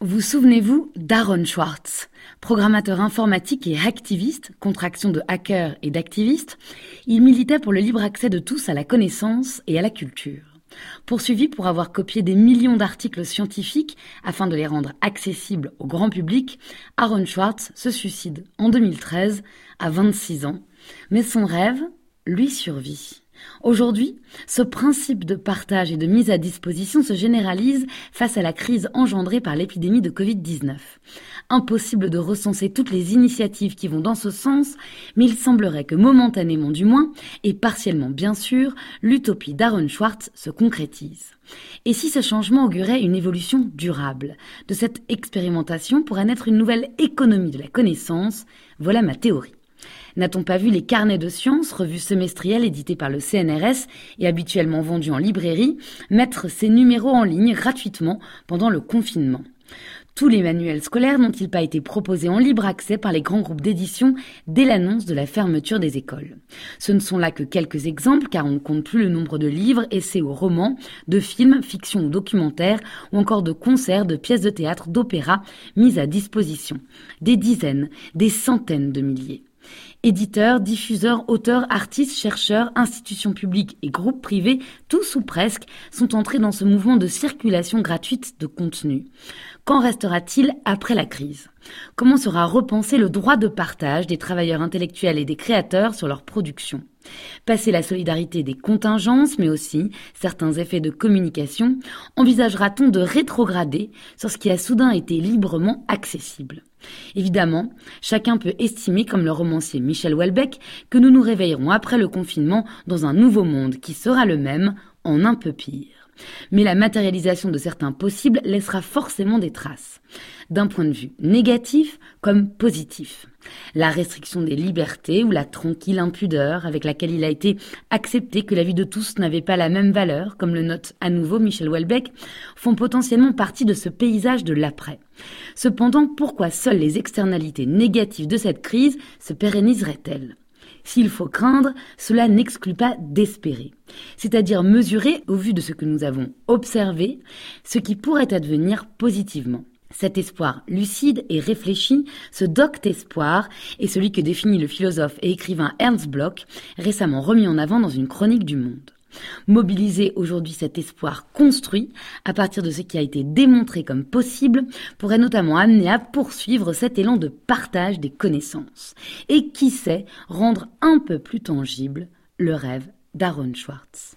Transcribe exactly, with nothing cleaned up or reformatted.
Vous souvenez-vous d'Aaron Swartz, programmateur informatique et activiste, contraction de hacker et d'activiste? Il militait pour le libre accès de tous à la connaissance et à la culture. Poursuivi pour avoir copié des millions d'articles scientifiques afin de les rendre accessibles au grand public, Aaron Swartz se suicide en deux mille treize à vingt-six ans, mais son rêve lui survit. Aujourd'hui, ce principe de partage et de mise à disposition se généralise face à la crise engendrée par l'épidémie de covid dix-neuf. Impossible de recenser toutes les initiatives qui vont dans ce sens, mais il semblerait que momentanément du moins, et partiellement bien sûr, l'utopie d'Aaron Swartz se concrétise. Et si ce changement augurait une évolution durable? De cette expérimentation pourrait naître une nouvelle économie de la connaissance, voilà ma théorie. N'a-t-on pas vu les carnets de sciences, revues semestrielles éditées par le C N R S et habituellement vendus en librairie, mettre ces numéros en ligne gratuitement pendant le confinement? Tous les manuels scolaires n'ont-ils pas été proposés en libre accès par les grands groupes d'édition dès l'annonce de la fermeture des écoles? Ce ne sont là que quelques exemples, car on ne compte plus le nombre de livres, essais ou romans, de films, fictions ou documentaires, ou encore de concerts, de pièces de théâtre, d'opéra mis à disposition. Des dizaines, des centaines de milliers. Éditeurs, diffuseurs, auteurs, artistes, chercheurs, institutions publiques et groupes privés, tous ou presque, sont entrés dans ce mouvement de circulation gratuite de contenu. Qu'en restera-t-il après la crise? Comment sera repensé le droit de partage des travailleurs intellectuels et des créateurs sur leur production? Passer la solidarité des contingences, mais aussi certains effets de communication, envisagera-t-on de rétrograder sur ce qui a soudain été librement accessible? Évidemment, chacun peut estimer, comme le romancier Michel Houellebecq, que nous nous réveillerons après le confinement dans un nouveau monde qui sera le même, en un peu pire. Mais la matérialisation de certains possibles laissera forcément des traces, d'un point de vue négatif comme positif. La restriction des libertés ou la tranquille impudeur avec laquelle il a été accepté que la vie de tous n'avait pas la même valeur, comme le note à nouveau Michel Houellebecq, font potentiellement partie de ce paysage de l'après. Cependant, pourquoi seules les externalités négatives de cette crise se pérenniseraient-elles ? S'il faut craindre, cela n'exclut pas d'espérer, c'est-à-dire mesurer, au vu de ce que nous avons observé, ce qui pourrait advenir positivement. Cet espoir lucide et réfléchi, ce docte espoir, est celui que définit le philosophe et écrivain Ernst Bloch, récemment remis en avant dans une chronique du Monde. Mobiliser aujourd'hui cet espoir construit à partir de ce qui a été démontré comme possible pourrait notamment amener à poursuivre cet élan de partage des connaissances et qui sait rendre un peu plus tangible le rêve d'Aaron Swartz.